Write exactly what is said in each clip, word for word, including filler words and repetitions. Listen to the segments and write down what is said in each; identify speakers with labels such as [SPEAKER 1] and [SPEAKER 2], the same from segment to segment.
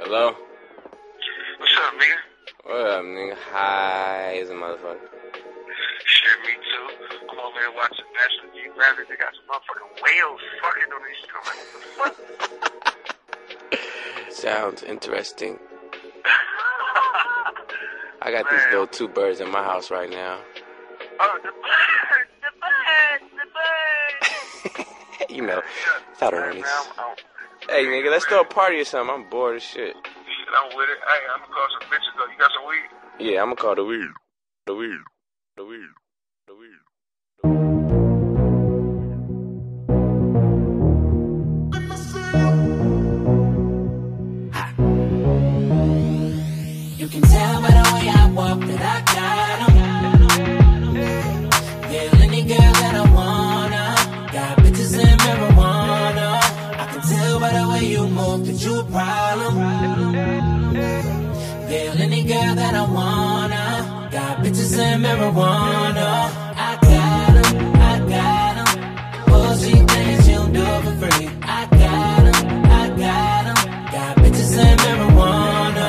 [SPEAKER 1] Hello?
[SPEAKER 2] What's up, nigga?
[SPEAKER 1] What up, nigga? High as a motherfucker.
[SPEAKER 2] Shit, me too. I'm over here watching National Geographic. They got some motherfucking whales fucking on these shows. Like, what the fuck?
[SPEAKER 1] Sounds interesting. I got
[SPEAKER 2] Man.
[SPEAKER 1] these little two birds in my house right now.
[SPEAKER 2] Oh, the birds! The birds! The birds!
[SPEAKER 1] You know, thought of
[SPEAKER 2] Man,
[SPEAKER 1] running.
[SPEAKER 2] man, I'm, I'm,
[SPEAKER 1] Hey, nigga, let's throw a party or something. I'm bored as shit.
[SPEAKER 2] shit, I'm with it. Hey, I'm gonna call some bitches though. You got some weed?
[SPEAKER 1] Yeah, I'm gonna call the weed. The weed. The weed. The weed.
[SPEAKER 3] You can tell by the way I walk that I got 'em. Yeah, any girl that I wanna. Got bitches in marijuana. I can tell by the way you move that you a problem. Yeah, any girl that I wanna. Got bitches in marijuana. I got 'em, I got 'em. Oh, she thinks she'll do it for free. I got 'em, I got 'em. Got bitches in marijuana.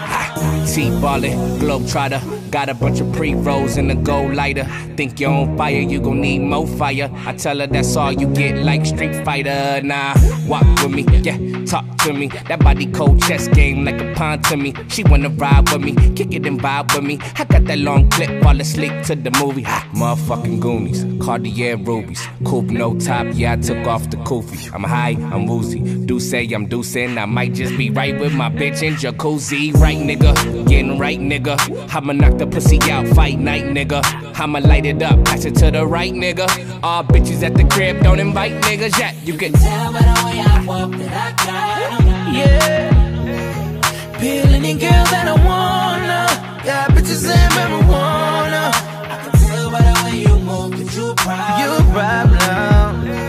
[SPEAKER 4] T-ballin', globetrotter. Got a bunch of pre-rolls in the gold lighter. Think you're on fire, you gon' need more fire. I tell her that's all you get, like Street Fighter. Nah, walk with me, yeah, talk to me. That body cold chess game like a pawn to me. She wanna ride with me, kick it and vibe with me. I got that long clip, fall asleep to the movie. Ha, motherfucking Goonies, Cartier rubies. Coupe no top, yeah, I took off the kufi. I'm high, I'm woozy. Do say I'm deucing, I might just be right with my bitch in jacuzzi. Right, nigga, getting right, nigga. I'ma knock the pussy out, fight night, nigga. I'ma light it up, pass it to the right, nigga. All bitches at the crib, don't invite niggas yet. You can
[SPEAKER 3] tell by the way I walk that I got 'em. Yeah. Peel any girl that I wanna. Got bitches in marijuana. I can tell by the way you move that you a problem. You a problem.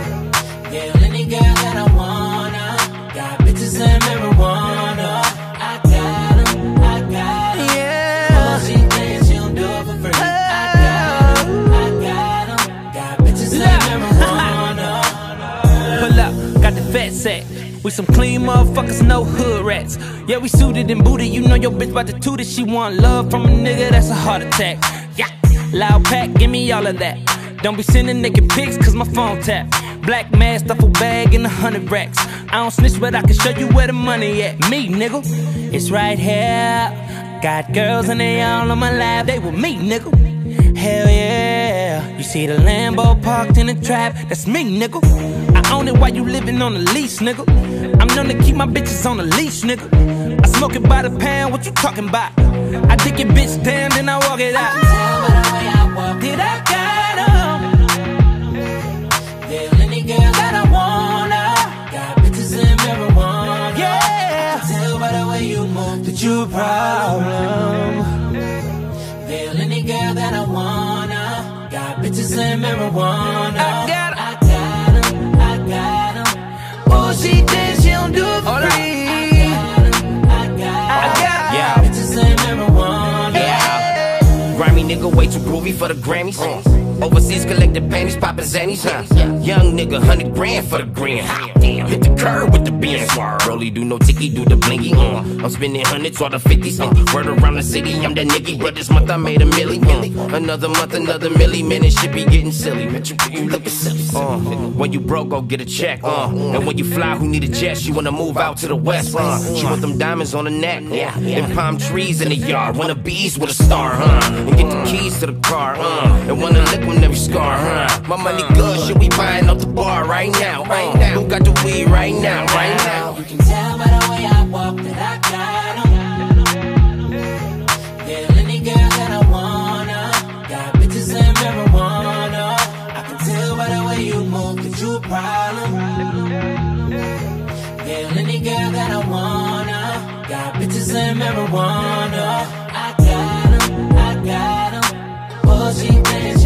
[SPEAKER 3] Yeah, any girl that I wanna. Got bitches in marijuana. I got 'em, I got 'em. Yeah. Oh, she thinks she'll do it for free. I got 'em, I got 'em. Got bitches in marijuana.
[SPEAKER 5] Pull up, got the fat sack. We some clean motherfuckers, no hood rats. Yeah, we suited and booted. You know your bitch about to toot it. She want love from a nigga, that's a heart attack. Yeah, loud pack, give me all of that. Don't be sending naked pics, cause my phone tap. Black mask, duffel bag, and a hundred racks. I don't snitch, but I can show you where the money at. Me, nigga, it's right here. Got girls and they all on my lap. They with me, nigga. Hell yeah. You see the Lambo parked in the trap. That's me, nigga. I own it while you living on the lease, nigga. I'm known to keep my bitches on the leash, nigga. I smoke it by the pound, what you talking about? I dick your bitch down, then I walk it out.
[SPEAKER 3] I can tell by the way I walk
[SPEAKER 5] Did I got 'em?
[SPEAKER 3] Yeah, any girl that I wanna. Got bitches in marijuana.
[SPEAKER 5] Yeah.
[SPEAKER 3] I can tell by the way you move that you a problem. Yeah, any girl that I wanna. Got bitches in marijuana.
[SPEAKER 5] I got 'em.
[SPEAKER 3] I got 'em, I got 'em.
[SPEAKER 5] Oh, she thinks she don't do it for free.
[SPEAKER 3] I got 'em, I got 'em.
[SPEAKER 5] I got 'em.
[SPEAKER 4] Yeah.
[SPEAKER 3] Bitches in marijuana.
[SPEAKER 4] Yeah. Grimy nigga way too groovy for the Grammys. Overseas collected panties, poppin' zannies, huh? Young nigga, hundred grand for the grand. Damn, hit the curb with the Benz. Rolly do no ticky, do the blinky. Uh. I'm spending hundreds or the fifties. Uh. Word around the city, I'm that nigga. But this month I made a milli. Uh. Another month, another milli. Man, it should be getting silly. Man, you, you looking silly. Uh. When you broke, go get a check. Uh. And when you fly, who need a jet? She wanna move out to the west. Uh. She want them diamonds on the neck. Yeah. And palm trees in the yard. Wanna bees with a star, huh? And get the keys to the car. Uh. And wanna lick when every scar, huh? My money good, shit, we buying off the bar right now, right now. Who got the weed right now, right now?
[SPEAKER 3] You can tell by the way I walk that I got 'em. Yeah, any girl that I wanna. Got bitches in marijuana. I can tell by the way you move that you a problem. Yeah, any girl that I wanna. Got bitches in marijuana. I got 'em, I got 'em. Oh, she thinks